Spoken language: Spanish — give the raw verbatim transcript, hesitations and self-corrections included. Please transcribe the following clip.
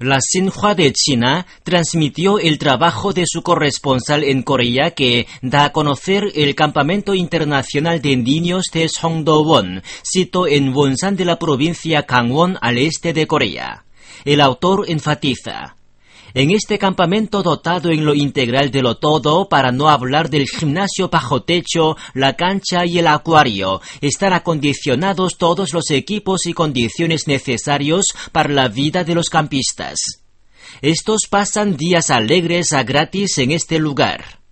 La Xinhua de China transmitió el trabajo de su corresponsal en Corea que da a conocer el Campamento Internacional de Niños de Songdo-won, sito en Wonsan de la provincia Gangwon al este de Corea. El autor enfatiza: en este campamento dotado en lo integral de lo todo, para no hablar del gimnasio bajo techo, la cancha y el acuario, están acondicionados todos los equipos y condiciones necesarios para la vida de los campistas. Estos pasan días alegres a gratis en este lugar.